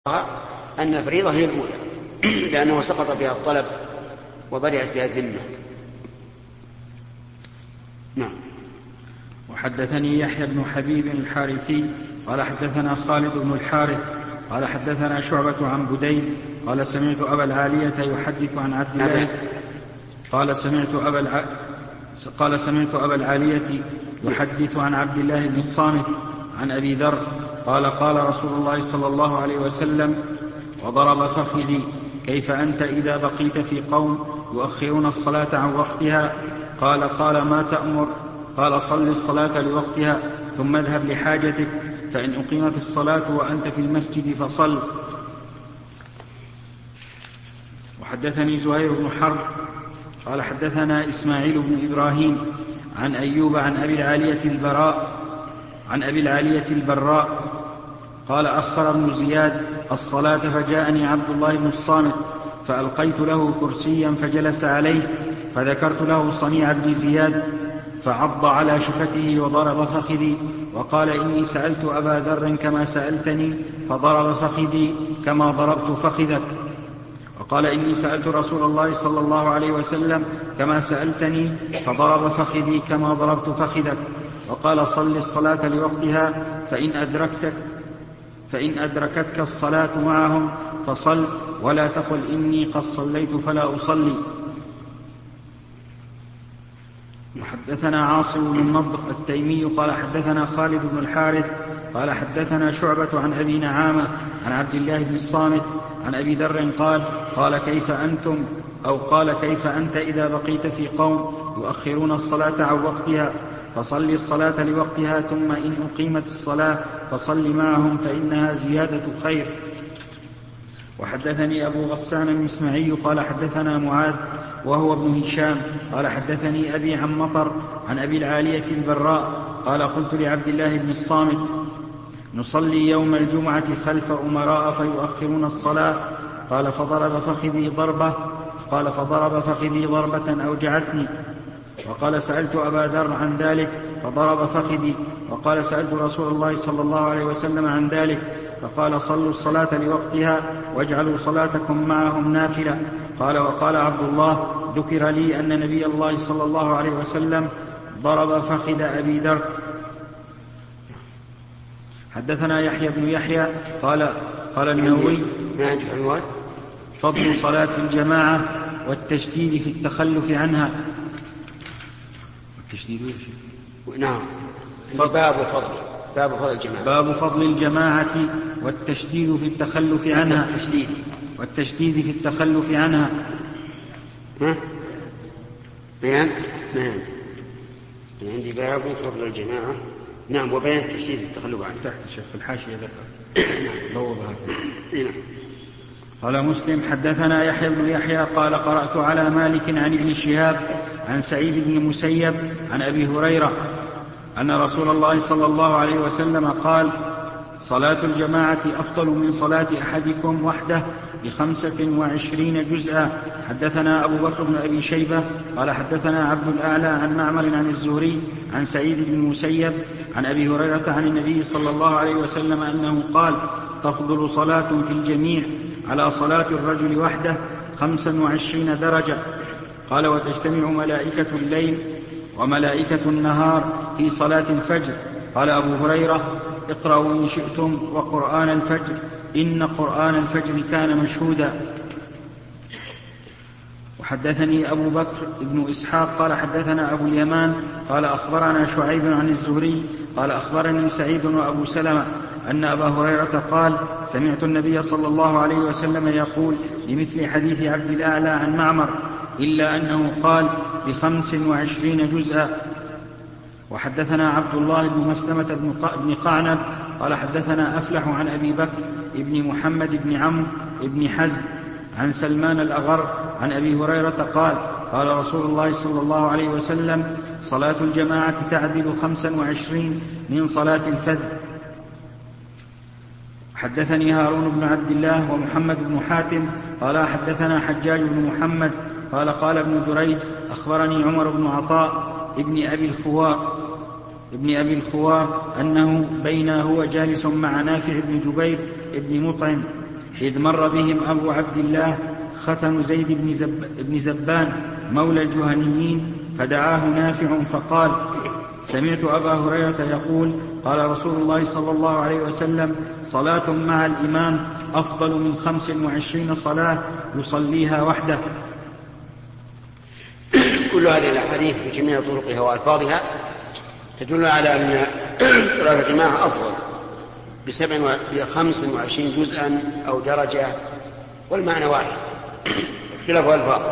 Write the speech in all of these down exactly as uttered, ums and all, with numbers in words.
أن الفريضة هي الأولى لأنه سقط بها الطلب وبدأت بها الذمة. نعم. وحدثني يحيى بن حبيب الحارثي قال حدثنا خالد بن الحارث قال حدثنا شعبة عن بدين قال سمعت أبا العالية يحدث عن عبد الله قال سمعت أبا الع... قال سمعت أبا العالية يحدث عن عبد الله بن الصامت عن أبي ذر قال قال رسول الله صلى الله عليه وسلم وضرب فخذي كيف أنت إذا بقيت في قوم يؤخرون الصلاة عن وقتها؟ قال قال ما تأمر؟ قال صل الصلاة لوقتها ثم اذهب لحاجتك فإن أقيمت الصلاة وأنت في المسجد فصل. وحدثني زهير بن حرب قال حدثنا إسماعيل بن إبراهيم عن أيوب عن أبي العالية البراء عن أبي العالية البراء قال أخر ابن زياد الصلاة فجاءني عبد الله بن الصامت فألقيت له كرسيا فجلس عليه فذكرت له صنيع ابن زياد فعض على شفته وضرب فخذي وقال إني سألت أبا ذر كما سألتني فضرب فخذي كما ضربت فخذك. وقال إني سألت رسول الله صلى الله عليه وسلم كما سألتني فضرب فخذي كما ضربت فخذك. وقال صل الصلاة لوقتها فإن أدركتك فإن أدركتك الصلاة معهم فصل ولا تقل إني قد صليت فلا أصلي. وحدثنا عاصم بن النضر التيمي قال حدثنا خالد بن الحارث قال حدثنا شعبة عن أبي نعامة عن عبد الله بن الصامت عن أبي ذر قال قال كيف أنتم أو قال كيف أنت إذا بقيت في قوم يؤخرون الصلاة عن وقتها؟ فصل الصلاة لوقتها ثم إن أقيمت الصلاة فصل معهم فإنها زيادة خير. وحدثني أبو غسان المسمعي قال حدثنا معاذ وهو ابن هشام قال حدثني أبي عن مطر عن أبي العالية البراء قال قلت لعبد الله بن الصامت نصلي يوم الجمعة خلف أمراء فيؤخرون الصلاة قال فضرب فخذي ضربة قال فضرب فخذي ضربة أوجعتني. وقال سألت أبا ذر عن ذلك فضرب فخذي. وقال سألت رسول الله صلى الله عليه وسلم عن ذلك فقال صلوا الصلاة لوقتها واجعلوا صلاتكم معهم نافلة. قال وقال عبد الله ذكر لي أن نبي الله صلى الله عليه وسلم ضرب فخذ أبي ذر. حدثنا يحيى بن يحيى قال قال النووي فضل صلاة الجماعة والتشديد في التخلف عنها. التشديد نعم باب فضل باب فضل الجماعة باب فضل الجماعة والتشديد في التخلف عنها التشديد والتشديد في التخلف عنها. ها بيان بيان عندي باب فضل الجماعة. نعم وبيان التشديد في التخلف عنها تحت الشيخ في الحاشية ذكر بوضها. نعم. قال مسلم حدثنا يحيى بن يحيى قال قرأت على مالك عن ابن شهاب عن سعيد بن المسيب عن أبي هريرة أن رسول الله صلى الله عليه وسلم قال صلاة الجماعة أفضل من صلاة أحدكم وحده بخمسة وعشرين جزءا. حدثنا أبو بكر بن أبي شيبة قال حدثنا عبد الأعلى عن معمر عن الزهري عن سعيد بن المسيب عن أبي هريرة عن النبي صلى الله عليه وسلم أنه قال تفضل صلاة في الجميع على صلاة الرجل وحده خمسا وعشرين درجة. قال وتجتمع ملائكة الليل وملائكة النهار في صلاة الفجر. قال أبو هريرة اقرأوا إن شئتم وقرآن الفجر إن قرآن الفجر كان مشهودا. وحدثني أبو بكر بن إسحاق قال حدثنا أبو اليمان قال أخبرنا شعيب عن الزهري قال أخبرني سعيد وأبو سلمة أن أبا هريرة قال سمعت النبي صلى الله عليه وسلم يقول بمثل حديث عبد الأعلى عن معمر إلا أنه قال بخمس وعشرين جزءا. وحدثنا عبد الله بن مسلمة بن قعنب قال حدثنا أفلح عن أبي بكر بن محمد بن عمرو بن حزم عن سلمان الأغر عن أبي هريرة قال قال رسول الله صلى الله عليه وسلم صلاة الجماعة تعدل خمسا وعشرين من صلاة الفجر. حدثني هارون بن عبد الله ومحمد بن حاتم قال حدثنا حجاج بن محمد قال قال ابن جريج أخبرني عمر بن عطاء ابن أبي الخوار ابن أبي الخوار أنه بين هو جالس مع نافع بن جبير ابن مطعم إذ مر بهم أبو عبد الله ختن زيد بن, زب بن زبان مولى الجهنيين فدعاه نافع فقال: سمعت أبا هريرة يقول: قال رسول الله صلى الله عليه وسلم: صلاة مع الإمام أفضل من خمس وعشرين صلاة يصليها وحده. كل هذه الأحاديث بجميع طرقها وألفاظها تدل على أن صلاة الجماعة أفضل بسبع بخمس وعشرين جزءا أو درجة، والمعنى واحد اختلاف ألفاظ،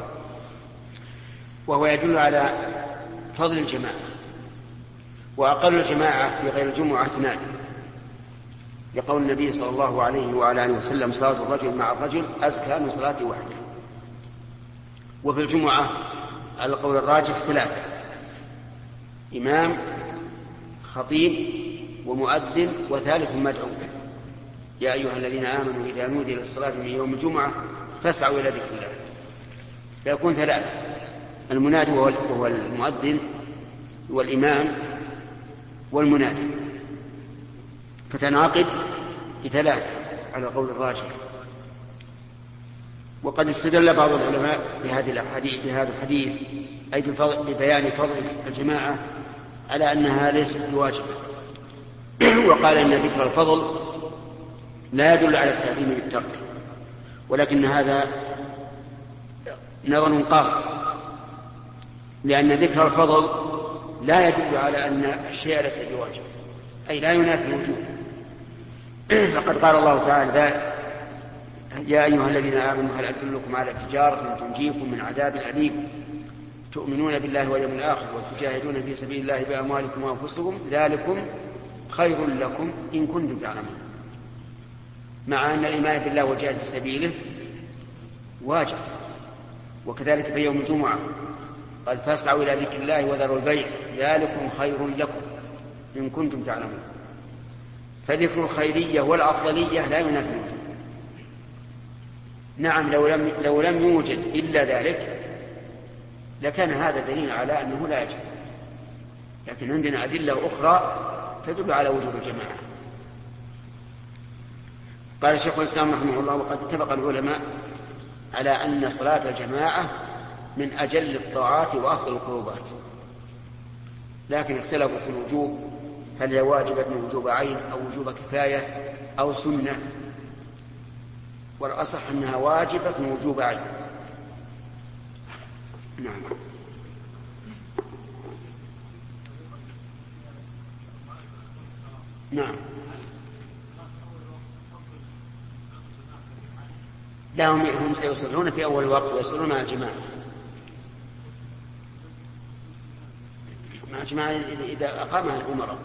وهو يدل على فضل الجماعة. وأقل الجماعة في غير الجمعة اثنان، يقول النبي صلى الله عليه وعلى آله وسلم: صلاة الرجل مع الرجل أزكى من صلاته وحده. وفي الجمعة على القول الراجح ثلاثة: إمام، خطيب، ومؤذن، وثالث مدعو. يا أيها الذين آمنوا إذا نودي للصلاة من يوم الجمعة فاسعوا إلى ذكر الله. فيكون ثلاثة: المنادي وهو المؤذن، والإمام، والمنادي، فتنعقد بثلاثة على القول الراجح. وقد استدل بعض العلماء بهذه الحديث بهذا الحديث أي ببيان فضل الجماعة على أنها ليست بواجبة، وقال إن ذكر الفضل لا يدل على التعظيم بالترك، ولكن هذا نظر قاصر، لأن ذكر الفضل لا يدل على أن الشيء ليس بواجب، أي لا ينافي الوجوب. فقد قال الله تعالى: يا أيها الذين آمنوا هل أدلكم على تجارة تنجيكم من عذاب أليم تؤمنون بالله واليوم الآخر وتجاهدون في سبيل الله بأموالكم وأنفسكم ذلكم خير لكم إن كنتم تعلمون. مع أن الإيمان بالله والجهاد في سبيله واجب. وكذلك في يوم الجمعة قال: فاسعوا إلى ذكر الله وذروا البيع ذلكم خير لكم إن كنتم تعلمون. فذكر الخيرية والأفضلية لا ينافي الوجوب. نعم، لو لم, لو لم يوجد إلا ذلك لكان هذا دليل على أنه لا يجب، لكن عندنا أدلة أخرى تدل على وجوب الجماعة. قال الشيخ الإسلام رحمه الله: وقد اتفق العلماء على أن صلاة الجماعة من أجل الطاعات وأفضل القربات، لكن اختلفوا في الوجوب، هل هي واجبة وجوب عين أو وجوب كفاية أو سنة، والأصح أنها واجبة وجوب عين. نعم. نعم، لا هم, هم سيصلون في أول وقت ويصلون مع الجماعة مع الجماعة إذا أقامها الأمراء.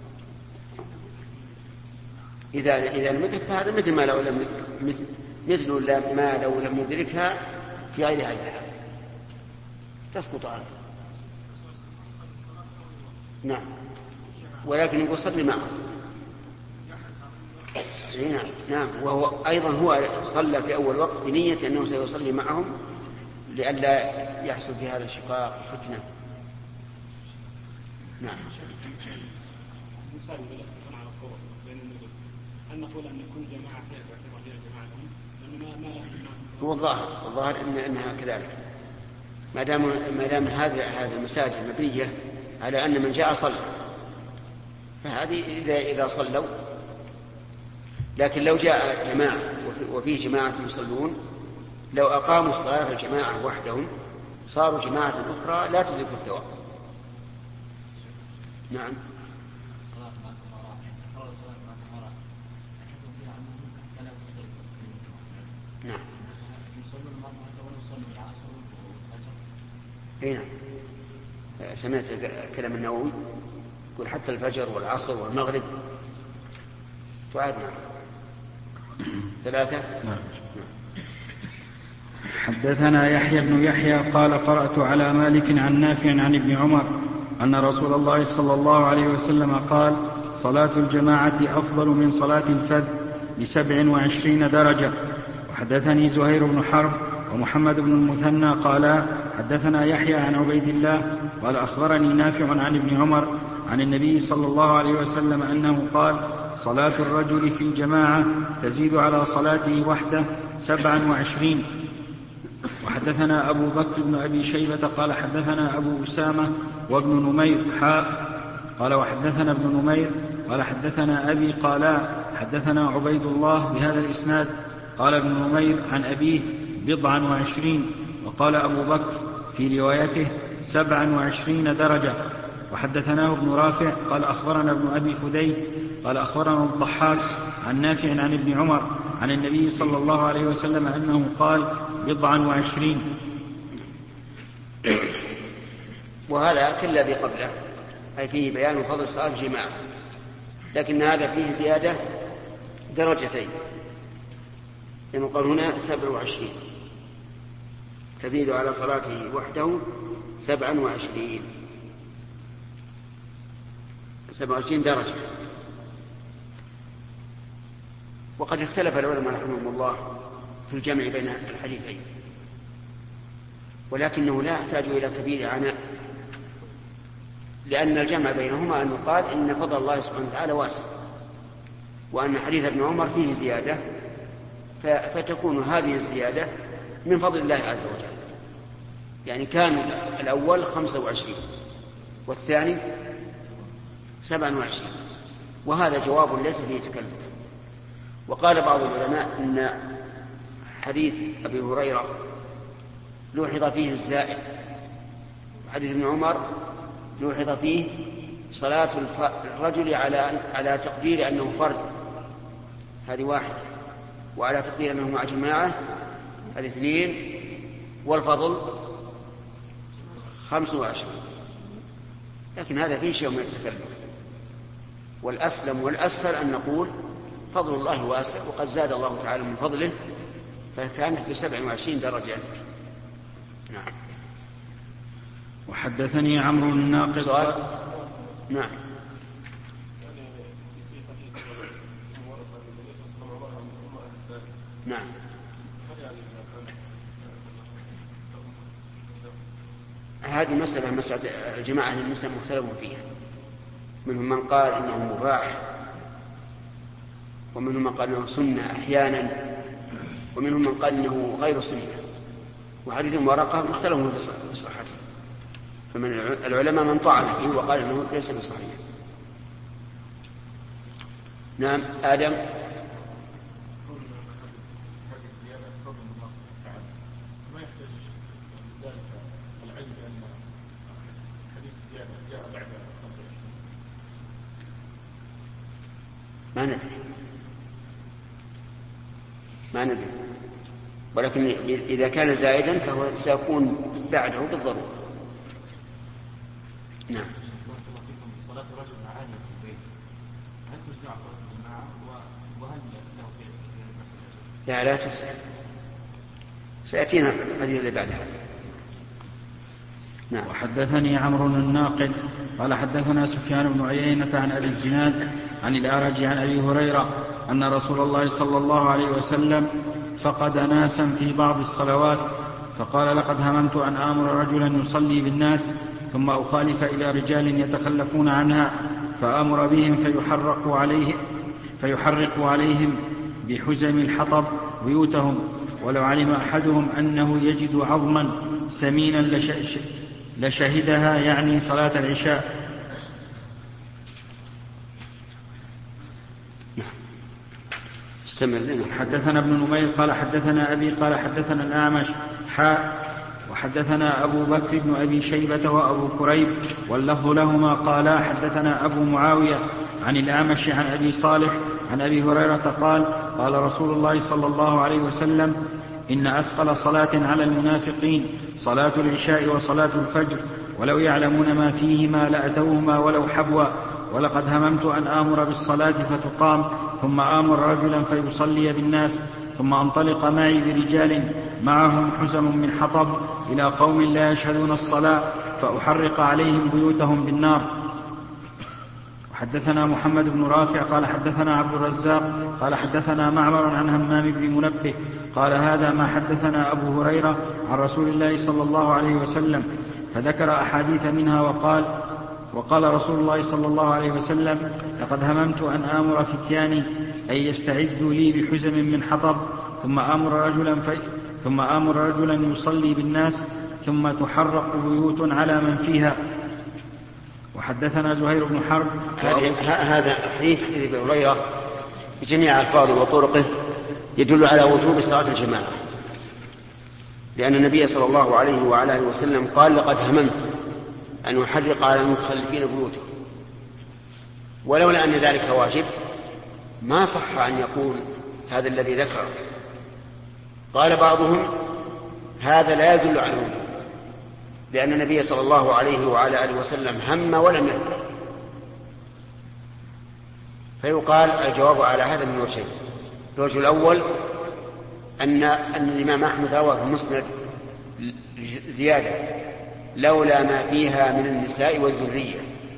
إذا إذا لم يدرك فهذا مثل ما لو لم مثل مثل ما لو لم يدركها في غير هذا الحال تسقط عنه. نعم، ولكن يقول صلي معه. نعم نعم، وهو أيضا هو صلى في أول وقت بنية أنه سيصلي معهم لئلا يحصل في هذا الشقاق فتنة. نعم. هل نقول أن كل جماعة فيها تعتبر فيها جماعة لأنه ما ما هو الظاهر الظاهر إن إنها كذلك، ما دام ما دام هذه هذه المساجد مبنية على أن من جاء صلى، فهذه إذا إذا صلوا. لكن لو جاء جماعة وفيه جماعة يصلون، لو أقاموا الصلاة الجماعة وحدهم صاروا جماعة أخرى لا تدرك الثواب. نعم. نعم. اي نعم، سمعت كلام النووي يقول حتى الفجر والعصر والمغرب تعاد. نعم. ثلاثة. نعم. حدثنا يحيى بن يحيى قال: قرأت على مالك عن نافع عن ابن عمر أن رسول الله صلى الله عليه وسلم قال: صلاة الجماعة أفضل من صلاة الفذ بسبع وعشرين درجة. وحدثني زهير بن حرب ومحمد بن المثنى قال: حدثنا يحيى عن عبيد الله قال: أخبرني نافع عن ابن عمر عن النبي صلى الله عليه وسلم أنه قال: صلاة الرجل في الجماعة تزيد على صلاته وحده سبعا وعشرين. وحدثنا أبو بكر بن أبي شيبة قال حدثنا أبو أسامة وابن نمير حاء قال وحدثنا ابن نمير قال حدثنا أبي قالا حدثنا عبيد الله بهذا الإسناد قال ابن نمير عن أبيه بضعا وعشرين. وقال أبو بكر في روايته سبعا وعشرين درجة. وحدثناه ابن رافع قال أخبرنا ابن أبي فدي قال أخبرنا الضحاك عن نافع عن ابن عمر عن النبي صلى الله عليه وسلم أنه قال بضعا وعشرين. وهذا كالذي قبله، أي فيه بيان فضل صلاة الجماعة، لكن هذا فيه زيادة درجتين، لأنه قال هنا سبع وعشرين تزيد على صلاته وحده سبعا وعشرين سبع وعشرين درجة. وقد اختلف العلماء رحمهم الله في الجمع بين الحديثين، ولكنه لا يحتاج إلى كبير عناء، لأن الجمع بينهما أن يقال إن فضل الله سبحانه وتعالى واسع، وأن حديث ابن عمر فيه زيادة، فتكون هذه الزيادة من فضل الله عز وجل. يعني كان الأول خمسة وعشرين والثاني سبعا وعشرين، وهذا جواب ليس فيه تكلف. وقال بعض العلماء إن حديث أبي هريرة لوحظ فيه الزائد، وحديث ابن عمر لوحظ فيه صلاة الرجل على على تقدير أنه فرد، هذه واحد، وعلى تقدير أنه مع جماعة هذه اثنين، والفضل خمس وعشرين. لكن هذا فيه شيء من التكلف، والأسلم والأسهل أن نقول فضل الله واسع، وقد زاد الله تعالى من فضله، فكانت بسبع وعشرين درجة. نعم. وحدثني عمرو الناقد سؤال. نعم. نعم. هذه مسألة مسألة الجماعة للنساء مختلف فيها، منهم من قال إنه مباح، ومنهم من قال إنه سنة أحيانا، ومنهم من قال إنه غير سنة. وحديث المورقة مختلف في صحته، فمن العلماء من طعن فيه وقال إنه ليس بصحيح. نعم. آدم. ما ندري ما ندري ولكن إذا كان زائدا فهو سيكون بعده بالضرورة. نعم. صلاة الرجل معاني في البيت هل تجزع صلاة الجماعة وهل له في؟ لا لا تجزع، سيأتينا الحديث اللي بعد هذا. نعم. وحدثني عمرو الناقد قال حدثنا سفيان بن عيينة عن أبي الزناد عن الأعرج عن أبي هريرة أن رسول الله صلى الله عليه وسلم فقد ناسا في بعض الصلوات، فقال لقد هممت أن آمر رجلا يصلي بالناس ثم أخالف إلى رجال يتخلفون عنها فآمر بهم فيحرق عليه فيحرق عليهم بحزم الحطب بيوتهم، ولو علم أحدهم أنه يجد عظما سمينا لشهدها، يعني صلاة العشاء. حدثنا ابن نمير قال حدثنا أبي قال حدثنا الأعمش حاء وحدثنا أبو بكر بن أبي شيبة وأبو كريب واللفظ لهما قالا حدثنا أبو معاوية عن الأعمش عن أبي صالح عن أبي هريرة قال قال رسول الله صلى الله عليه وسلم إن أثقل صلاة على المنافقين صلاة العشاء وصلاة الفجر، ولو يعلمون ما فيهما لأتوهما ولو حبوا، ولقد هممت أن آمر بالصلاة فتقام ثم آمر رجلا فيصلي بالناس ثم أنطلق معي برجال معهم حزم من حطب إلى قوم لا يشهدون الصلاة فأحرق عليهم بيوتهم بالنار. حدثنا محمد بن رافع قال حدثنا عبد الرزاق قال حدثنا معمر عن همام بن منبه قال هذا ما حدثنا أبو هريرة عن رسول الله صلى الله عليه وسلم، فذكر أحاديث منها وقال وقال رسول الله صلى الله عليه وسلم: لقد هممت أن آمر فتياني أن يستعدوا لي بحزم من حطب ثم آمر رجلا, في ثم آمر رجلا يصلي بالناس ثم تحرق بيوت على من فيها. وحدثنا زهير بن حرب. هذا حديث ابي هريره بجميع الفاظه وطرقه يدل على وجوب صلاه الجماعه، لان النبي صلى الله عليه وعلى اله وسلم قال: لقد هممت أن أحرق على المتخلفين بيوتهم. ولولا أن ذلك واجب ما صح أن يقول هذا الذي ذكره. قال بعضهم: هذا لا يدل على الوجوب، لأن النبي صلى الله عليه وعلى آله وسلم هم ولم يهم. فيقال الجواب على هذا من وجهين: الوجه الأول أن, أن الإمام أحمد روى في المسند زيادة: لولا ما فيها من النساء والذرية.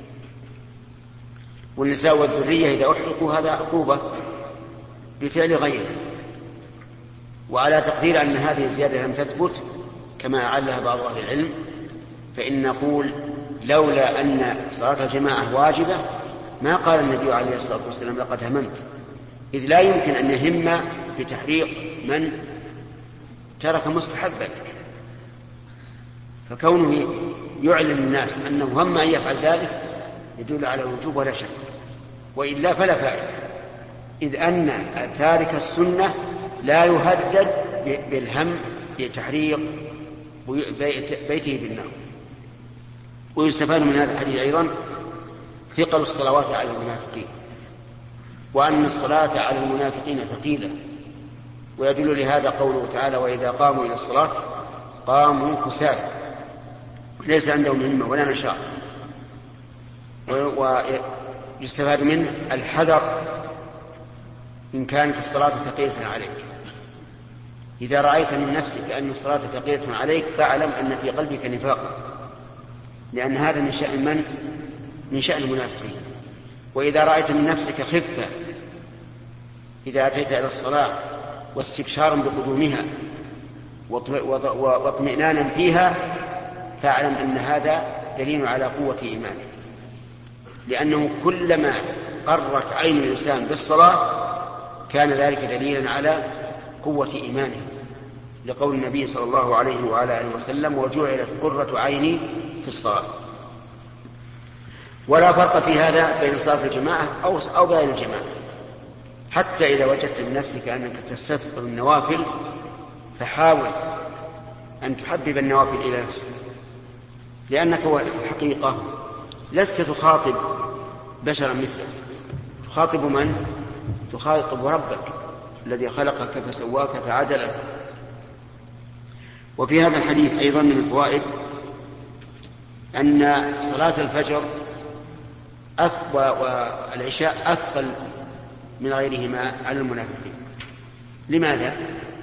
والنساء والذرية إذا أحرقوا هذا عقوبة بفعل غيره. وعلى تقدير أن هذه الزيادة لم تثبت كما أعلها بعض أهل العلم، فإن نقول لولا أن صلاة الجماعة واجبة ما قال النبي عليه الصلاة والسلام: لقد هممت، إذ لا يمكن أن يهم بتحريق من ترك مستحبا. فكونه يعلن الناس أنه هم أن يفعل ذلك يدل على الوجوب ولا شك، وإلا فلا فائدة، إذ أن تارك السنة لا يهدد بالهم بتحريق بيته بالنار. ويستفاد من هذا الحديث أيضا ثقل الصلوات على المنافقين، وأن الصلاة على المنافقين ثقيلة. ويدل لهذا قوله تعالى: وإذا قاموا إلى الصلاة قاموا كسالى، ليس عندهم همة ولا نشاط. ويستفاد منه الحذر إن كانت الصلاة ثقيلة عليك. إذا رأيت من نفسك أن الصلاة ثقيلة عليك فاعلم أن في قلبك نفاقا، لأن هذا من شأن من؟ من شأن المنافقين. وإذا رأيت من نفسك خفة إذا أتيت إلى الصلاة واستبشارا بقدومها واطمئنانا فيها فاعلم أن هذا دليل على قوة إيمانك، لأنه كلما قرت عين الإنسان بالصلاة كان ذلك دليلا على قوة إيمانه، لقول النبي صلى الله عليه وعلى آله وسلم: وجعلت قرة عيني في الصلاة. ولا فرق في هذا بين صلاة الجماعة أو أو غير الجماعة، حتى إذا وجدت من نفسك أنك تستثقل النوافل فحاول أن تحبب النوافل إلى نفسك، لأنك في الحقيقة لست تخاطب بشرا مثلك، تخاطب من؟ تخاطب ربك الذي خلقك فسواك فعدلك. وفي هذا الحديث أيضا من الفوائد أن صلاة الفجر والعشاء أثقل من غيرهما على المنافقين. لماذا؟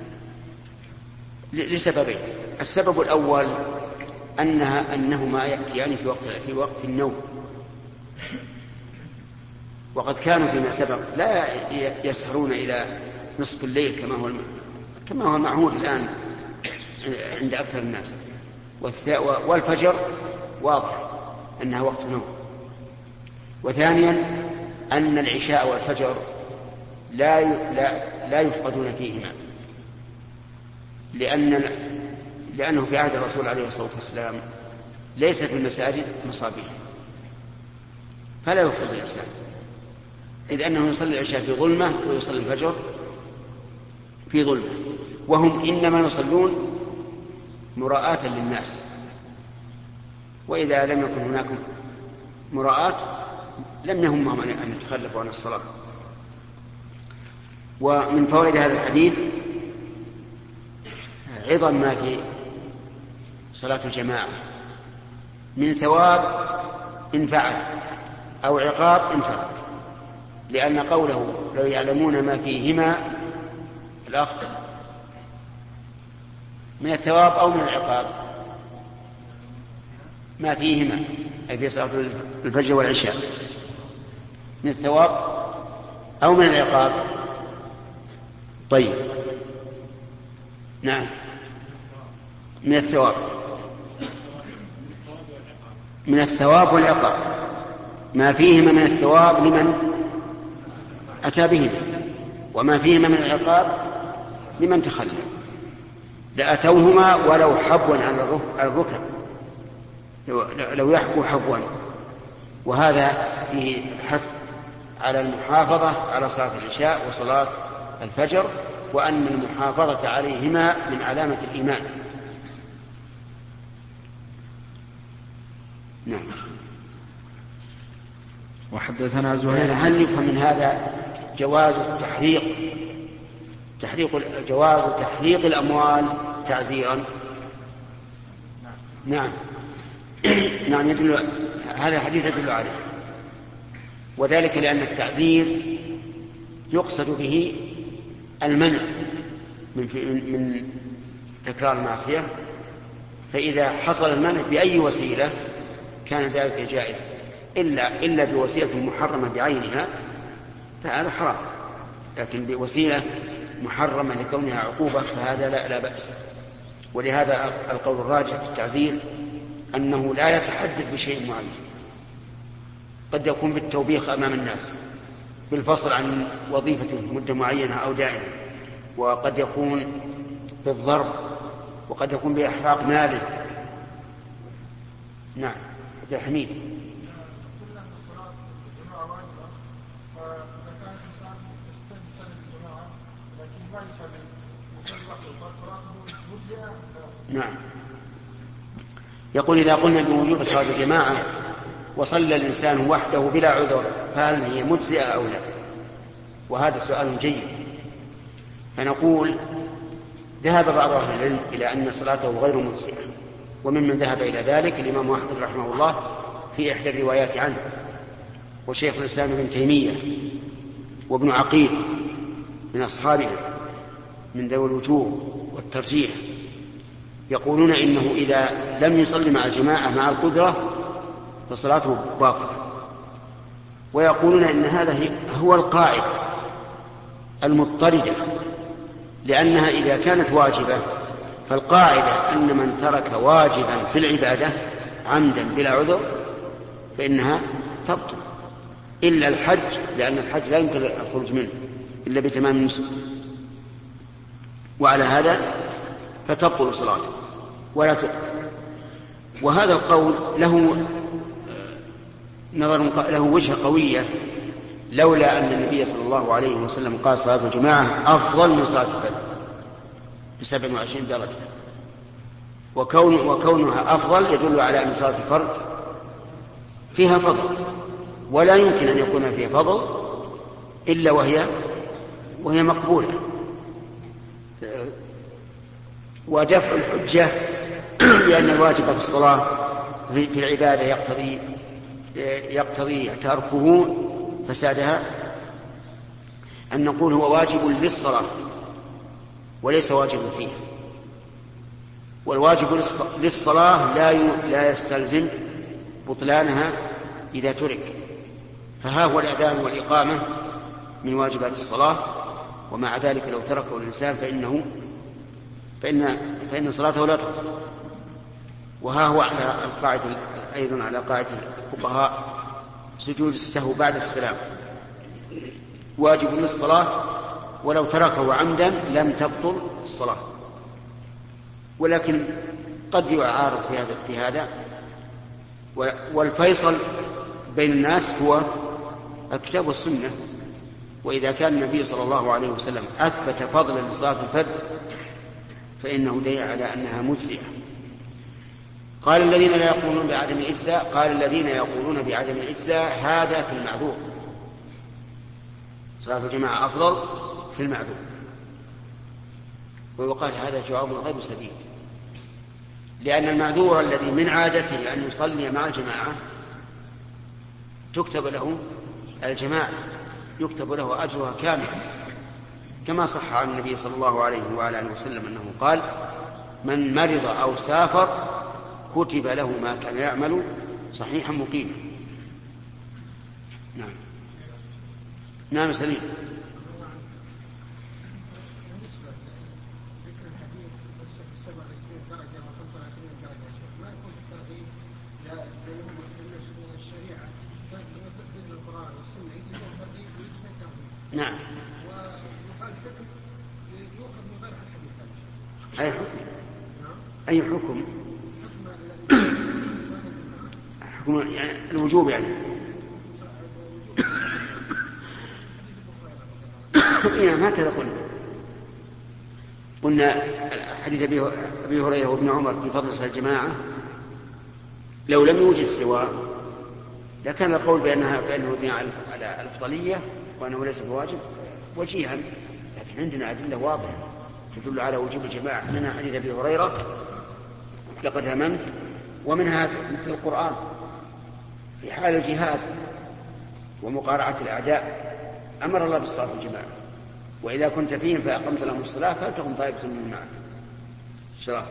لسببين: السبب الأول أنها أنهما يأتيان في وقت في وقت النوم، وقد كانوا فيما سبق لا يسهرون إلى نصف الليل كما هو كما هو المعهود الآن عند أكثر الناس. والفجر واضح أنها وقت نوم. وثانيا أن العشاء والفجر لا لا لا يفقدون فيهما، لأن لأنه في عهد الرسول عليه الصلاة والسلام ليس في المساجد مصابيح، فلا يفقد الإنسان، إذ أنه يصلي العشاء في ظلمة ويصلي الفجر في ظلمة، وهم إنما يصلون مراءة للناس. وإذا لم يكن هناك مراءة لم يهمهم أن يتخلفوا عن الصلاة. ومن فوائد هذا الحديث عظم ما في صلاة الجماعة من ثواب إن فعل أو عقاب إن ترك، لأن قوله لو يعلمون ما فيهما الأخ من الثواب أو من العقاب، ما فيهما أي في صلاة الفجر والعشاء من الثواب أو من العقاب. طيب نعم، من الثواب من الثواب والعقاب. ما فيهما من الثواب لمن أتى بهما، وما فيهما من العقاب لمن تخلف. لأتوهما ولو حبوا على الركب، لو يحبوا حبوا. وهذا فيه الحث على المحافظة على صلاة العشاء وصلاة الفجر، وأن المحافظة عليهما من علامة الإيمان. نعم. وحدثنا زهير. هل يفهم من هذا جواز التحريق تحريق جواز تحريق الأموال تعزيرا؟ نعم. نعم يدل هذا الحديث يدل عليه، وذلك لأن التعزير يقصد به المنع من من تكرار المعصية، فإذا حصل المنع بأي وسيلة كان ذلك جائزا، إلا إلا بوسيلة محرمة بعينها فهذا حرام، لكن بوسيلة محرمة لكونها عقوبة فهذا لا, لا بأس. ولهذا القول الراجح في التعزير أنه لا يتحدد بشيء معين، قد يكون بالتوبيخ أمام الناس، بالفصل عن وظيفة مدة معينة أو دائمة، وقد يكون بالضرب، وقد يكون بإحراق ماله. نعم. عبد الحميد. نعم. يقول إذا قلنا بوجوب صلاة الجماعة وصلى الإنسان وحده بلا عذر فهل هي مجزئة أو لا؟ وهذا سؤال جيد. فنقول ذهب بعض أهل العلم إلى أن صلاته غير مجزئة، وممن ذهب إلى ذلك الإمام أحمد رحمه الله في إحدى الروايات عنه، وشيخ الإسلام ابن تيمية، وابن عقيل من أصحابه من ذوي الوجوه والترجيح، يقولون إنه إذا لم يصلي مع الجماعة مع القدرة فصلاته باطلة. ويقولون إن هذا هو القاعدة المضطردة، لأنها إذا كانت واجبة فالقاعدة أن من ترك واجبا في العبادة عمدا بلا عذر فإنها تبطل، إلا الحج، لأن الحج لا يمكن الخروج منه إلا بتمام النسك، وعلى هذا فتبطل صلاته ولا تقبل. وهذا القول له نظر له وجهة قوية، لولا أن النبي صلى الله عليه وسلم قال صلاة الجماعة أفضل من صلاة الفجر بسبع وعشرين درجة، وكون وكونها أفضل يدل على أن صلاة الفرد فيها فضل، ولا يمكن أن يكون فيها فضل إلا وهي وهي مقبولة. ودفع الحجة لأن الواجب في الصلاة في العبادة يقتضي يقتضي تركه فسادها، أن نقول هو واجب للصلاة وليس واجب فيها. والواجب للصلاة لا لا يستلزم بطلانها إذا ترك، فها هو الأذان والإقامة من واجبات الصلاة، ومع ذلك لو تركه الإنسان فإنه فإن فإن صلاته لا تقبل. وها هو على القاعدة أيضا على قاعدة الفقهاء سجود السهو بعد السلام واجب للصلاة، ولو تركه عمدا لم تبطل الصلاة. ولكن قد يعارض في هذا في هذا والفيصل بين الناس هو الكتاب والسنة. وإذا كان النبي صلى الله عليه وسلم أثبت فضلا لصلاة الفجر فإنه دليل على أنها مجزئة. قال الذين لا يقولون بعدم الإجزاء قال الذين يقولون بعدم الإجزاء هذا في المعذور، صلاة الجماعة أفضل في المعذور. ويقال هذا جواب غير سديد، لأن المعذور الذي من عادته أن يصلي مع الجماعة تكتب له الجماعة، يكتب له أجرها كاملا، كما صح عن النبي صلى الله عليه وعلى آله وسلم أنه قال من مرض أو سافر كتب له ما كان يعمل صحيحا مقيما. نعم. نعم سليم. نعم. أي حكم؟ أي حكم؟ حكم يعني الوجوب يعني. نعم هكذا قلنا. قلنا حديث أبي هريرة وابن عمر في فضل صلاة الجماعة لو لم يوجد سواه لكان القول بأنها بأنه دين على الأفضلية وأنه ليس بواجب وجيها، لكن عندنا أدلة واضحة تدل على وجوب الجماعة، منها حديث أبي هريرة لقد هممت، ومنها في القرآن في حال الجهاد ومقارعة الأعداء أمر الله بالصلاة والجماعة، وإذا كنت فيهم فأقمت لهم الصلاة فلتقم طائفة من معك. شرف.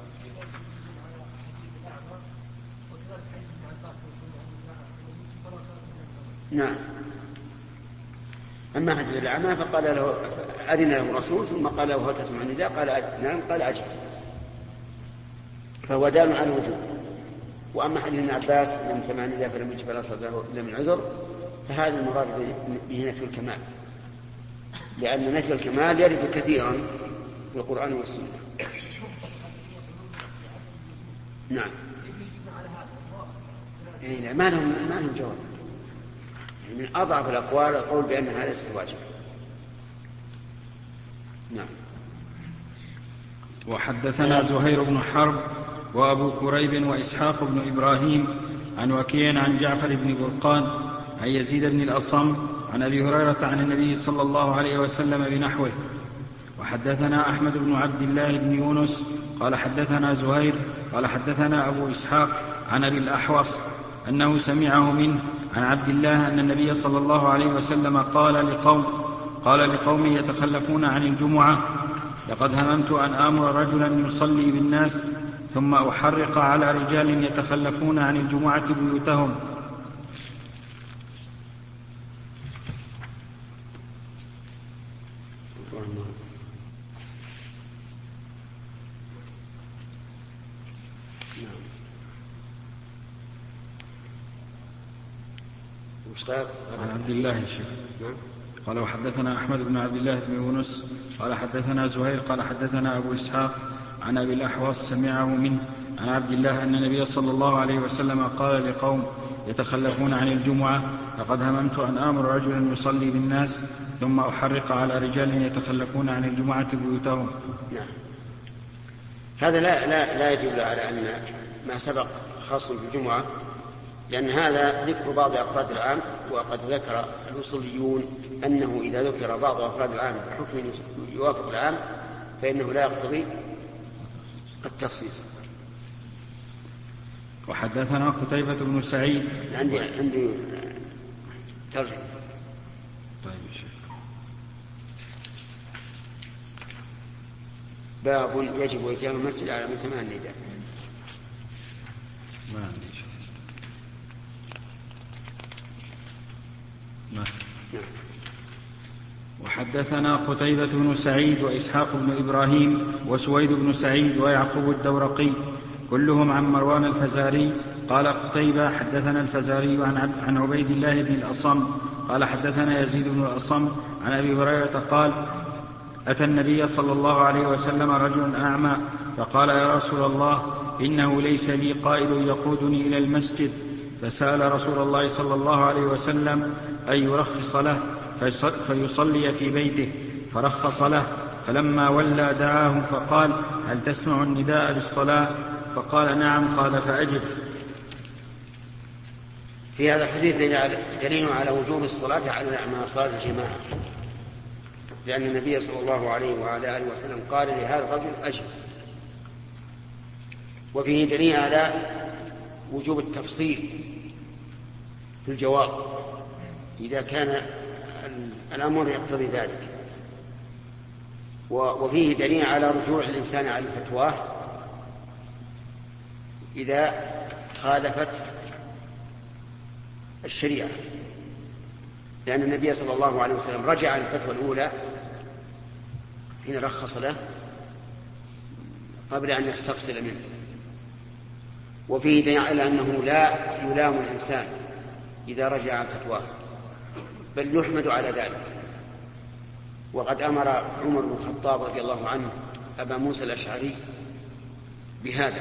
نعم. أما حديث الأعمى فقال له أذن له الرسول ثم قال له هل تسمع النداء؟ قال نعم. قال أجل، فهو دال على الوجوب. وأما حديث ابن عباس من سمع النداء فلم يجب فلا صلاة له إلا من عذر، فهذا المراد به نفي الكمال، لأن نفي الكمال يرد كثيرا في القرآن والسنة. نعم. يعني ما لهم ما لهم جواب. يعني من أضعف الأقوال القول بأنها ليست واجبة. نعم. وحدثنا زهير بن حرب وأبو كريب وإسحاق بن إبراهيم عن وكيع عن جعفر بن برقان عن يزيد بن الأصم عن أبي هريرة عن النبي صلى الله عليه وسلم بنحوه. وحدثنا أحمد بن عبد الله بن يونس قال حدثنا زهير قال حدثنا أبو إسحاق عن أبي الأحوص أنه سمعه منه عن عبد الله أن النبي صلى الله عليه وسلم قال لقوم قال لقوم يتخلفون عن الجمعة لقد هممت أن آمر رجلا يصلي بالناس ثم أحرق على رجال يتخلفون عن الجمعة بيوتهم. عن عبد الله الشيخ قال وحدثنا أحمد بن عبد الله بن يونس قال حدثنا زهير قال حدثنا أبو إسحاق عن أبي الأحوص سمعه منه عن عبد الله أن النبي صلى الله عليه وسلم قال لقوم يتخلفون عن الجمعة لقد هممت أن آمر رجلا يصلي بالناس ثم أحرق على رجال يتخلفون عن الجمعة بيوتهم. نعم. هذا لا لا لا يدل على أن ما سبق خاص بالجمعة، لأن هذا ذكر بعض أفراد العام، وقد ذكر الأصوليون أنه إذا ذكر بعض أفراد العام بحكم يوافق العام فإنه لا يقتضي التخصيص. وحدثنا قتيبة بن سعيد عندي عندي ترجمة. طيب يا شيخ. باب يجب إتيان المسجد على من سمع النداء. ما عندي شيء. نعم. وحدثنا قتيبة بن سعيد وإسحاق بن إبراهيم وسويد بن سعيد ويعقوب الدورقي كلهم عن مروان الفزاري قال قتيبة حدثنا الفزاري عن, عن عبيد الله بن الأصم قال حدثنا يزيد بن الأصم عن أبي هريرة قال أتى النبي صلى الله عليه وسلم رجل أعمى فقال يا رسول الله إنه ليس لي قائد يقودني إلى المسجد، فسأل رسول الله صلى الله عليه وسلم أن يرخص له فيصلي في بيته، فرخص له. فلما ولى دعاهم فقال هل تسمع النداء بالصلاة؟ فقال نعم. قال فأجب. في هذا الحديث دليل على وجوب الصلاة على مع صلاة الجماعة، لأن النبي صلى الله عليه وعلى آله وسلم قال لهذا الرجل أجب. وفيه دليل على وجوب التفصيل في الجواب إذا كان الأمر يقتضي ذلك، وفيه دليل على رجوع الإنسان على الفتوى إذا خالفت الشريعة، لأن النبي صلى الله عليه وسلم رجع عن الفتوى الأولى حين رخص له قبل أن يستفصل منه. وفيه دليل على أنه لا يلام الإنسان إذا رجع عن فتواه، بل يحمد على ذلك. وقد أمر عمر بن الخطاب رضي الله عنه أبا موسى الأشعري بهذا،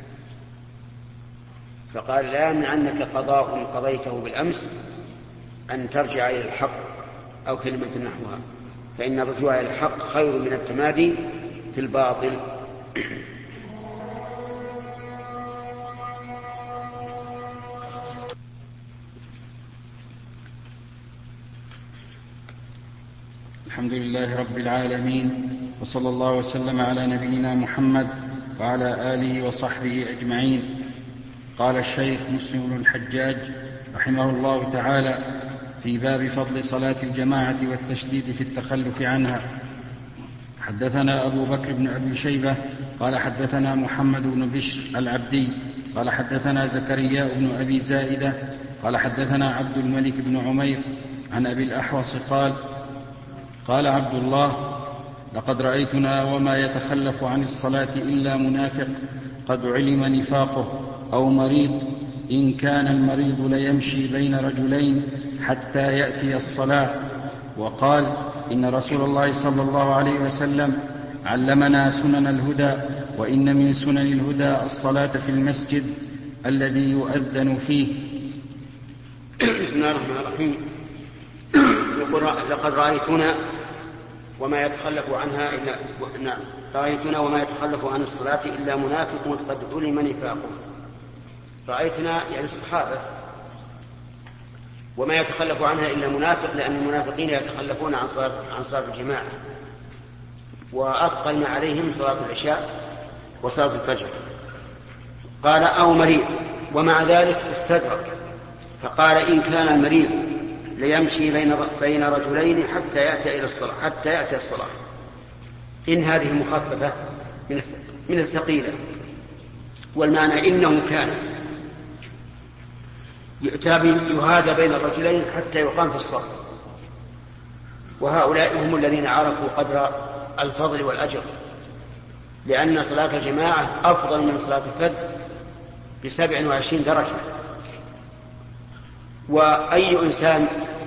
فقال: لا يمنعنك قضاء قضيته بالأمس أن ترجع إلى الحق أو كلمة نحوها، فإن الرجوع إلى الحق خير من التمادي في الباطل. الحمد لله رب العالمين، وصلى الله وسلم على نبينا محمد وعلى آله وصحبه أجمعين. قال الشيخ مسلم بن الحجاج رحمه الله تعالى في باب فضل صلاة الجماعة والتشديد في التخلف عنها: حدثنا أبو بكر بن أبي شيبة قال حدثنا محمد بن بشر العبدي قال حدثنا زكريا بن أبي زائدة قال حدثنا عبد الملك بن عمير عن أبي الأحوص قال: قال عبد الله: لقد رأيتنا وما يتخلف عن الصلاة إلا منافق قد علم نفاقه أو مريض، إن كان المريض ليمشي بين رجلين حتى يأتي الصلاة. وقال: إن رسول الله صلى الله عليه وسلم علمنا سنن الهدى، وإن من سنن الهدى الصلاة في المسجد الذي يؤذن فيه. بسم الله الرحمن الرحيم. يقول: لقد رأيتنا وما يتخلف عنها إلا نعم رأيتنا وما يتخلف عن الصلاة إلا منافق قد علم نفاقه. رأيتنا يعني الصحابة، وما يتخلف عنها إلا منافق، لأن المنافقين يتخلفون عن صلاة عن صلاة الجماعة، وأثقل ما عليهم صلاة العشاء وصلاة الفجر. قال: أو مريض، ومع ذلك استدرك فقال: إن كان المريض ليمشي بين بين رجلين حتى يأتي إلى الصلاة حتى يأتي الصلاة. إن هذه المخففة من الثقيلة، والمعنى إنه كان يهادى بين الرجلين حتى يقام في الصف. وهؤلاء هم الذين عرفوا قدر الفضل والأجر، لأن صلاة الجماعة أفضل من صلاة الفرد بسبع وعشرين درجة. وأي إنسان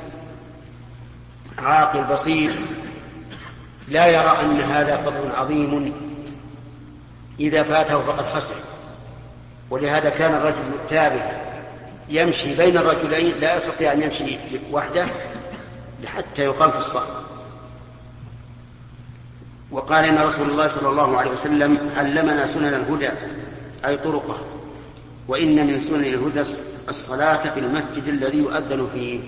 عاقل بصير لا يرى أن هذا فضل عظيم إذا فاته فقد خسر. ولهذا كان الرجل التابع يمشي بين الرجلين، لا يستطيع أن يمشي وحده حتى يقام في الصف. وقال: إن رسول الله صلى الله عليه وسلم علمنا سنن الهدى، أي طرقه، وإن من سنن الهدى الصلاة في المسجد الذي يؤذن فيه.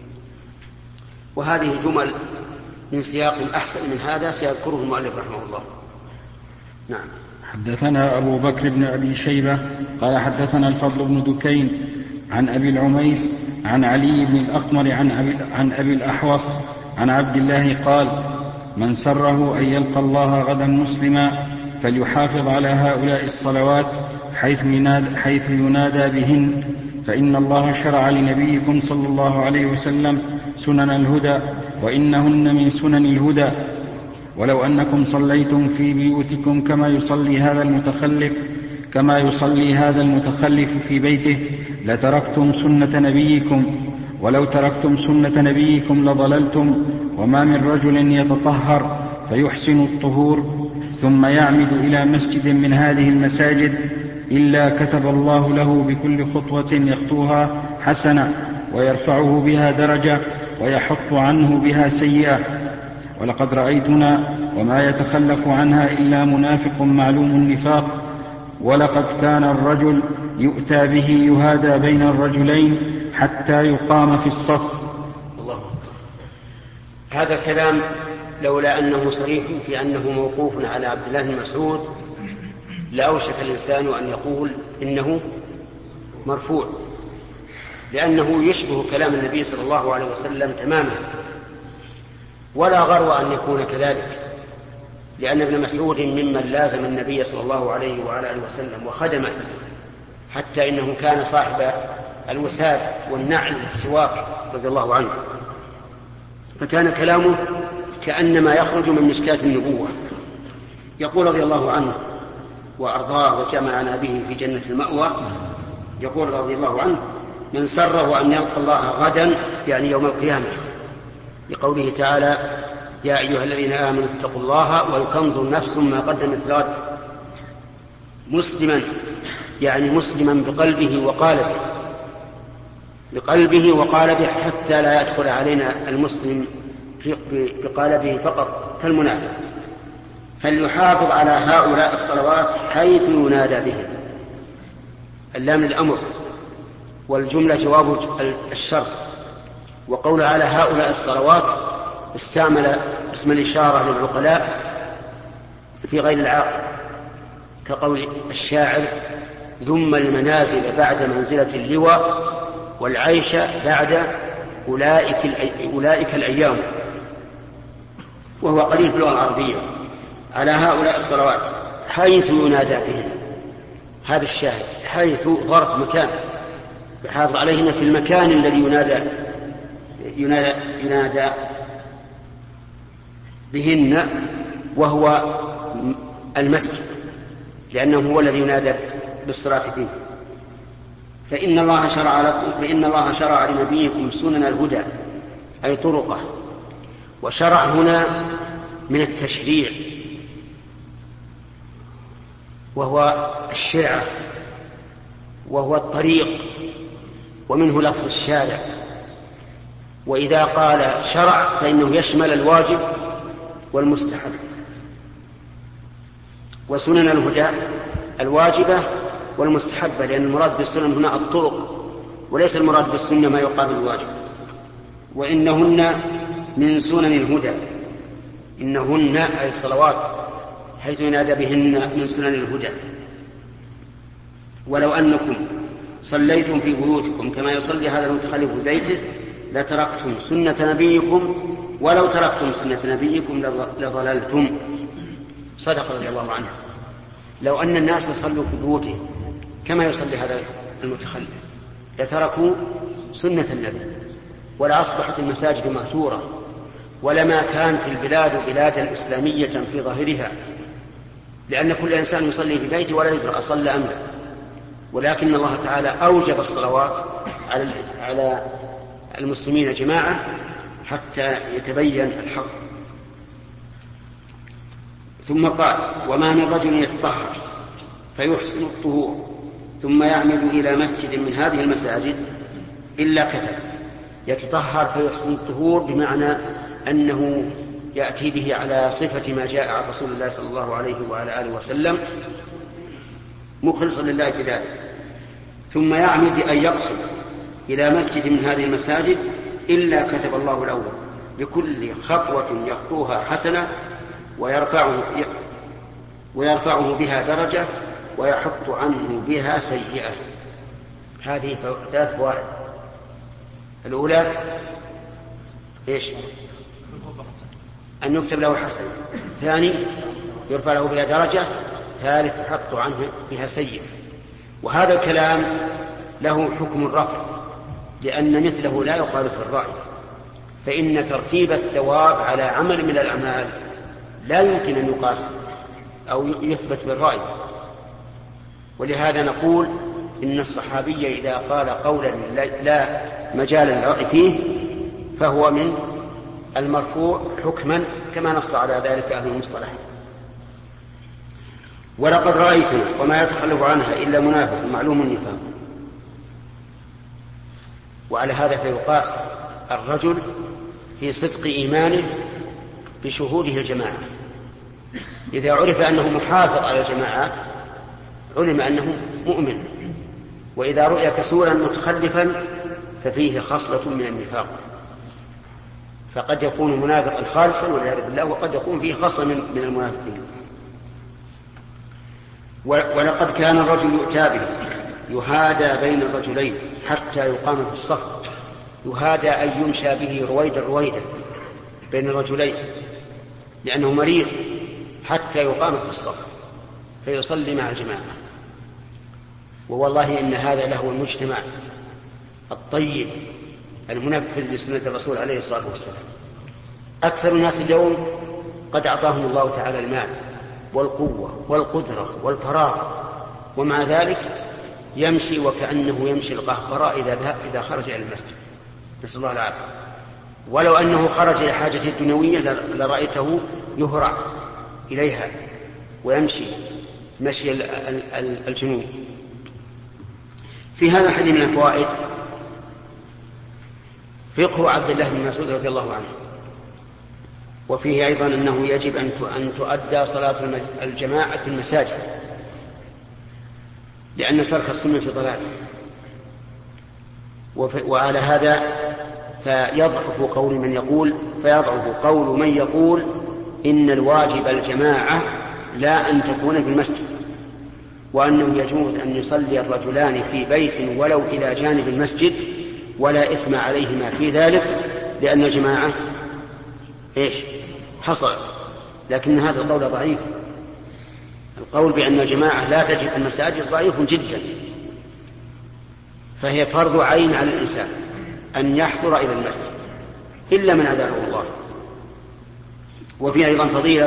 وهذه جمل من سياق أحسن من هذا سيذكره المؤلف رحمه الله. نعم. حدثنا أبو بكر بن أبي شيبة قال حدثنا الفضل بن دكين عن أبي العميس عن علي بن الأقمر عن أبي, عن أبي الأحوص عن عبد الله قال: من سره أن يلقى الله غدا مسلما فليحافظ على هؤلاء الصلوات حيث ينادى, حيث ينادى بهن، فإن الله شرع لنبيكم صلى الله عليه وسلم سنن الهدى، وإنهن من سنن الهدى. ولو أنكم صليتم في بيوتكم كما يصلي هذا المتخلف كما يصلي هذا المتخلف في بيته لتركتم سنة نبيكم، ولو تركتم سنة نبيكم لضللتم. وما من رجل يتطهر فيحسن الطهور ثم يعمد إلى مسجد من هذه المساجد إلا كتب الله له بكل خطوة يخطوها حسنة، ويرفعه بها درجة، ويحط عنه بها سيئة. ولقد رأيتنا وما يتخلف عنها إلا منافق معلوم النفاق، ولقد كان الرجل يؤتى به يهادى بين الرجلين حتى يقام في الصف. الله. هذا الكلام لولا أنه صريح في أنه موقوف على عبد الله بن مسعود لأوشك الإنسان أن يقول إنه مرفوع، لأنه يشبه كلام النبي صلى الله عليه وسلم تماما، ولا غرو أن يكون كذلك، لأن ابن مسعود ممن لازم النبي صلى الله عليه وعلى آله وسلم وخدمه، حتى إنه كان صاحب الوساد والنعل والسواك رضي الله عنه، فكان كلامه كأنما يخرج من مشكاة النبوة. يقول رضي الله عنه وأرضاه وجمعنا به في جنة المأوى، يقول رضي الله عنه: من سره أن يلقى الله غدا يعني يوم القيامة، لقوله تعالى يا أيها الذين آمنوا اتقوا الله ولتنظر نفس ما قدمت لغد. مسلما يعني مسلما بقلبه وقالبه، بقلبه وقالبه حتى لا يدخل علينا المسلم بقالبه فقط كالمنافق. فليحافظ على هؤلاء الصلوات حيث ينادى بهم. اللام للأمر والجملة جواب الشرط. وقول على هؤلاء الصلوات استعمل اسم الإشارة للعقلاء في غير العاقل، كقول الشاعر ثم المنازل بعد منزلة اللواء والعيش بعد أولئك, أولئك الأيام، وهو قليل في اللغة العربية. على هؤلاء الصلوات حيث ينادى بهم، هذا الشاهد، حيث ظرف مكان، يحافظ عليهن في المكان الذي ينادى ينادى, ينادى بهن، وهو المسجد، لأنه هو الذي ينادى بالصلاة فيه. فإن الله شرع لكم فإن الله شرع لنبيكم سنن الهدى أي طرقه. وشرع هنا من التشريع، وهو الشرعة، وهو الطريق، ومنه لفظ الشارع. وإذا قال شرع فإنه يشمل الواجب والمستحب. وسنن الهدى الواجبة والمستحبة، لأن المراد بالسنن هنا الطرق، وليس المراد بالسنة ما يقابل الواجب. وإنهن من سنن الهدى، إنهن أي الصلوات حيث ينادى بهن من سنن الهدى. ولو أنكم صليتم في بيوتكم كما يصلي هذا المتخلف في بيته لتركتم سنة نبيكم ولو تركتم سنة نبيكم لضللتم. صدق رضي الله عنه. لو أن الناس صلوا في بيوتهم كما يصلي هذا المتخلف لتركوا سنة النبي، ولأصبحت المساجد مهجورة، ولما كانت البلاد بلادا إسلامية في ظاهرها، لأن كل إنسان يصلي في بيته ولا يدرى أصلى أم لا. ولكن الله تعالى أوجب الصلوات على المسلمين جماعة حتى يتبين الحق. ثم قال وما من رجل يتطهر فيحسن الطهور ثم يعمد إلى مسجد من هذه المساجد إلا كتب. يتطهر فيحسن الطهور بمعنى أنه يأتي به على صفة ما جاء عن رسول الله صلى الله عليه وعلى آله وسلم مخلصا لله بذلك. ثم يعمد أن يقصد إلى مسجد من هذه المساجد إلا كتب الله له بكل خطوة يخطوها حسنة ويرفعه, ويرفعه بها درجة ويحط عنه بها سيئة. هذه ثلاث فوائد. الأولى إيش؟ أن يكتب له حسنة. ثاني يرفع له بها درجة. ثالث يحط عنه بها سيئة. وهذا الكلام له حكم الرفع، لأن مثله لا يقال في الرأي، فإن ترتيب الثواب على عمل من الأعمال لا يمكن أن يقاس أو يثبت بالرأي. ولهذا نقول إن الصحابي إذا قال قولا لا مجال للرأي فيه فهو من المرفوع حكما كما نص على ذلك أهل المصطلح. ولقد رأيتنا وما يتخلف عنها إلا منافق معلوم النفاق. وعلى هذا فيقاس الرجل في صدق إيمانه بشهوده الجماعة. إذا عرف أنه محافظ على الجماعات علم أنه مؤمن، وإذا رؤي كسولا متخلفا ففيه خصلة من النفاق، فقد يكون منافقا خالصا والعياذ بالله، وقد يكون فيه خصلة من المنافقين. ولقد كان الرجل يؤتى به يهادى بين الرجلين حتى يقام في الصف. يهادى أن يمشى به رويدا رويدا بين الرجلين لأنه مريض حتى يقام في الصف فيصلي مع الجماعة. ووالله إن هذا له المجتمع الطيب المنفذ لسنة الرسول عليه الصلاة والسلام. أكثر الناس اليوم قد أعطاهم الله تعالى المال والقوة والقدرة والفراغ، ومع ذلك يمشي وكأنه يمشي القهقراء إذا, إذا خرج إلى المسجد، نسأل الله العافية. ولو أنه خرج إلى حاجته الدنيوية لرأيته يهرع إليها ويمشي مشي الجنون. في هذا الحديث من الفوائد فقه عبد الله بن مسعود رضي الله عنه، وفيه أيضا أنه يجب أن تؤدى صلاة الجماعة في المساجد، لأن ترك السنة ضلال. وعلى هذا فيضعف قول من يقول فيضعف قول من يقول إن الواجب الجماعة لا أن تكون في المسجد، وأنه يجوز أن يصلي الرجلان في بيت ولو إلى جانب المسجد ولا إثم عليهما في ذلك، لأن الجماعة إيش حصل. لكن هذا القول ضعيف. القول بأن الجماعة لا تجب في المساجد ضعيف جدا، فهي فرض عين على الإنسان أن يحضر إلى المسجد إلا من أذنه الله. وفي أيضا فضيلة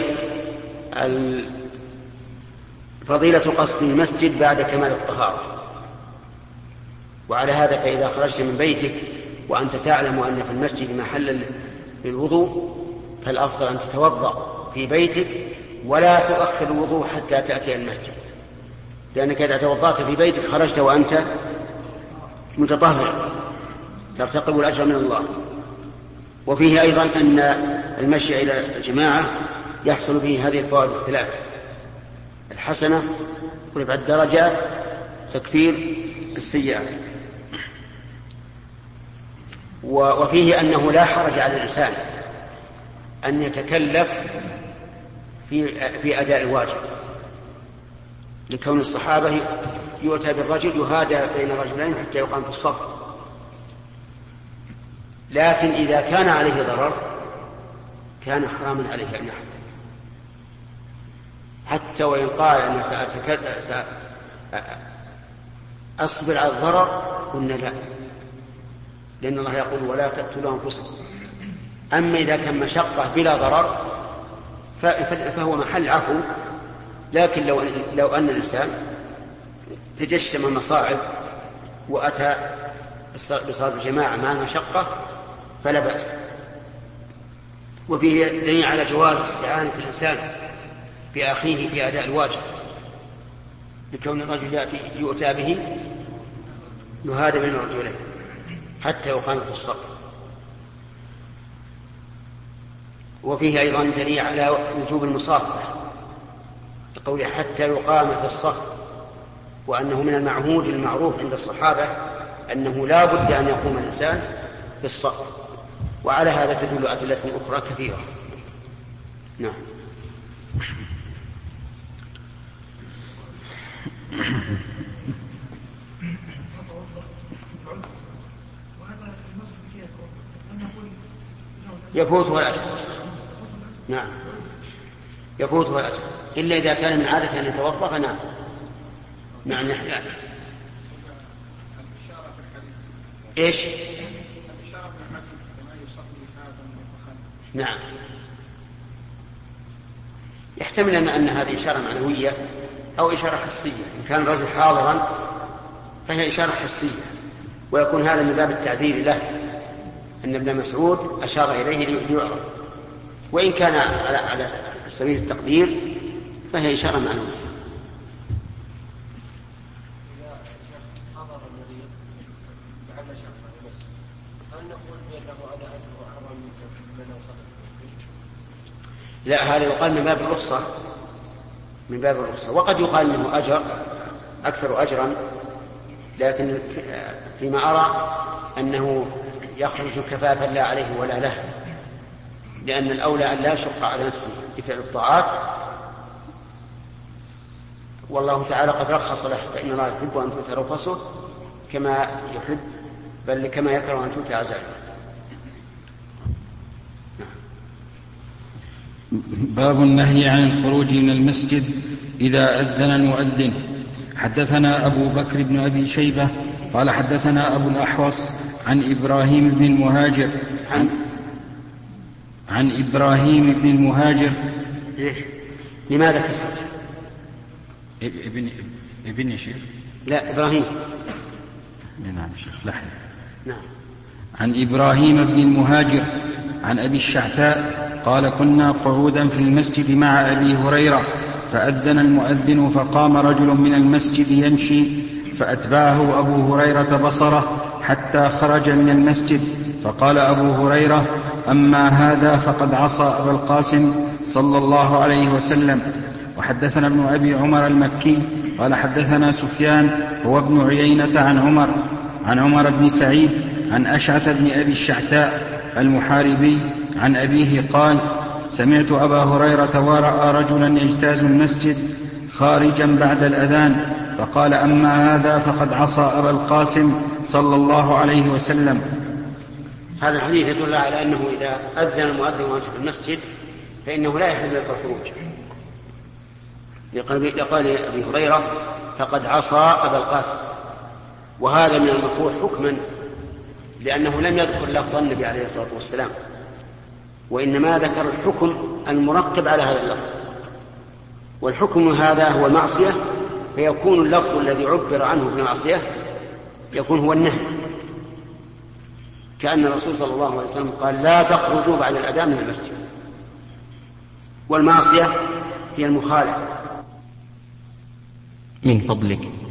فضيلة قصد المسجد بعد كمال الطهارة. وعلى هذا فإذا خرجت من بيتك وأنت تعلم أن في المسجد محل للوضوء فالأفضل أن تتوضأ في بيتك ولا تؤخر الوضوء حتى تأتي المسجد، لأنك إذا توضأت في بيتك خرجت وأنت متطهر ترتقب الأجر من الله. وفيه أيضا أن المشي إلى الجماعة يحصل به هذه الفوائد الثلاث: الحسنة، رفع الدرجات، تكفير السيئات. وفيه أنه لا حرج على الإنسان أن يتكلف في في أداء الواجب، لكون الصحابة يؤتى بالرجل يهادى بين رجلين حتى يقام في الصف. لكن إذا كان عليه ضرر كان حراما عليه أن يحمل، حتى وإن قال أن سأصبر على الضرر قلنا لا، لأن الله يقول ولا تقتلوا أنفسكم. أما إذا كان مشقة بلا ضرر فهو محل عفو. لكن لو أن, لو أن الإنسان تجشم المصاعب وأتى بصلاة الجماعة مع المشقة فلا بأس. وفيه دليل على جواز استعانة الإنسان بأخيه في أداء الواجب، لكون الرجل يأتي يؤتى به يهادى بين الرجلين حتى يقام في الصف. وفيه أيضا دليل على وجوب المصافحة بقوله حتى يقام في الصف، وأنه من المعهود المعروف عند الصحابة أنه لا بد أن يقوم الإنسان في الصف. وعلى هذا تدل أدلة أخرى كثيرة. نعم. يفوته الأجر. نعم يفوته الأجر، إلا إذا كان من عادة أن يتوضأ فنعم. نعم يحيى. إيش؟ نعم يحتمل أن, أن هذه إشارة معنوية أو إشارة حسية. إن كان الرجل حاضرا فهي إشارة حسية، ويكون هذا من باب التعزير له، أن ابن مسعود أشار إليه ليعرف. وإن كان على, على سبيل التقدير فهي إشارة معنوية. لا، هذا يقال من باب الرخصة، من باب الرخصة. وقد يقال أنه أجر أكثر أجرا، لكن فيما أرى أنه يخرج كفافا لا عليه ولا له، لأن الأولى أن لا يشق على نفسه بفعل الطاعات، والله تعالى قد رخص له، فإن الله يحب أن تؤتى رخصه كما يحب بل كما يكره أن تؤتى عزائمه. باب النهي عن الخروج من المسجد إذا أذن المؤذن. حدثنا أبو بكر بن أبي شيبة قال حدثنا أبو الأحوص عن إبراهيم بن المهاجر عن, عن إبراهيم بن المهاجر. لماذا كسرت؟ ابن ابن شيخ لا إبراهيم. نعم شيخ لحن. نعم. عن إبراهيم بن المهاجر عن أبي الشعثاء قال كنا قعودا في المسجد مع أبي هريرة فأذن المؤذن فقام رجل من المسجد يمشي فأتبعه أبو هريرة بصره حتى خرج من المسجد فقال أبو هريرة أما هذا فقد عصى أبا القاسم صلى الله عليه وسلم. وحدثنا ابن أبي عمر المكي قال حدثنا سفيان هو ابن عيينة عن عمر عن عمر بن سعيد عن أشعث بن أبي الشعثاء المحاربي عن أبيه قال سمعت أبا هريرة ورأى رجلا يجتاز المسجد خارجا بعد الأذان فقال أما هذا فقد عصى أبا القاسم صلى الله عليه وسلم. هذا الحديث يدل على أنه إذا أذن المؤذن وأنت في المسجد فإنه لا يحل لك الخروج، لقال أبي هريرة فقد عصى أبا القاسم، وهذا من المكروه حكما لأنه لم يذكر لفظ النبي عليه الصلاة والسلام، وإنما ذكر الحكم المرتب على هذا اللفظ، والحكم هذا هو المعصية، فيكون اللفظ الذي عبر عنه بالمعصية يكون هو النهي، كأن الرسول صلى الله عليه وسلم قال لا تخرجوا بعد الأذان من المسجد، والمعصية هي المخالفة. من فضلك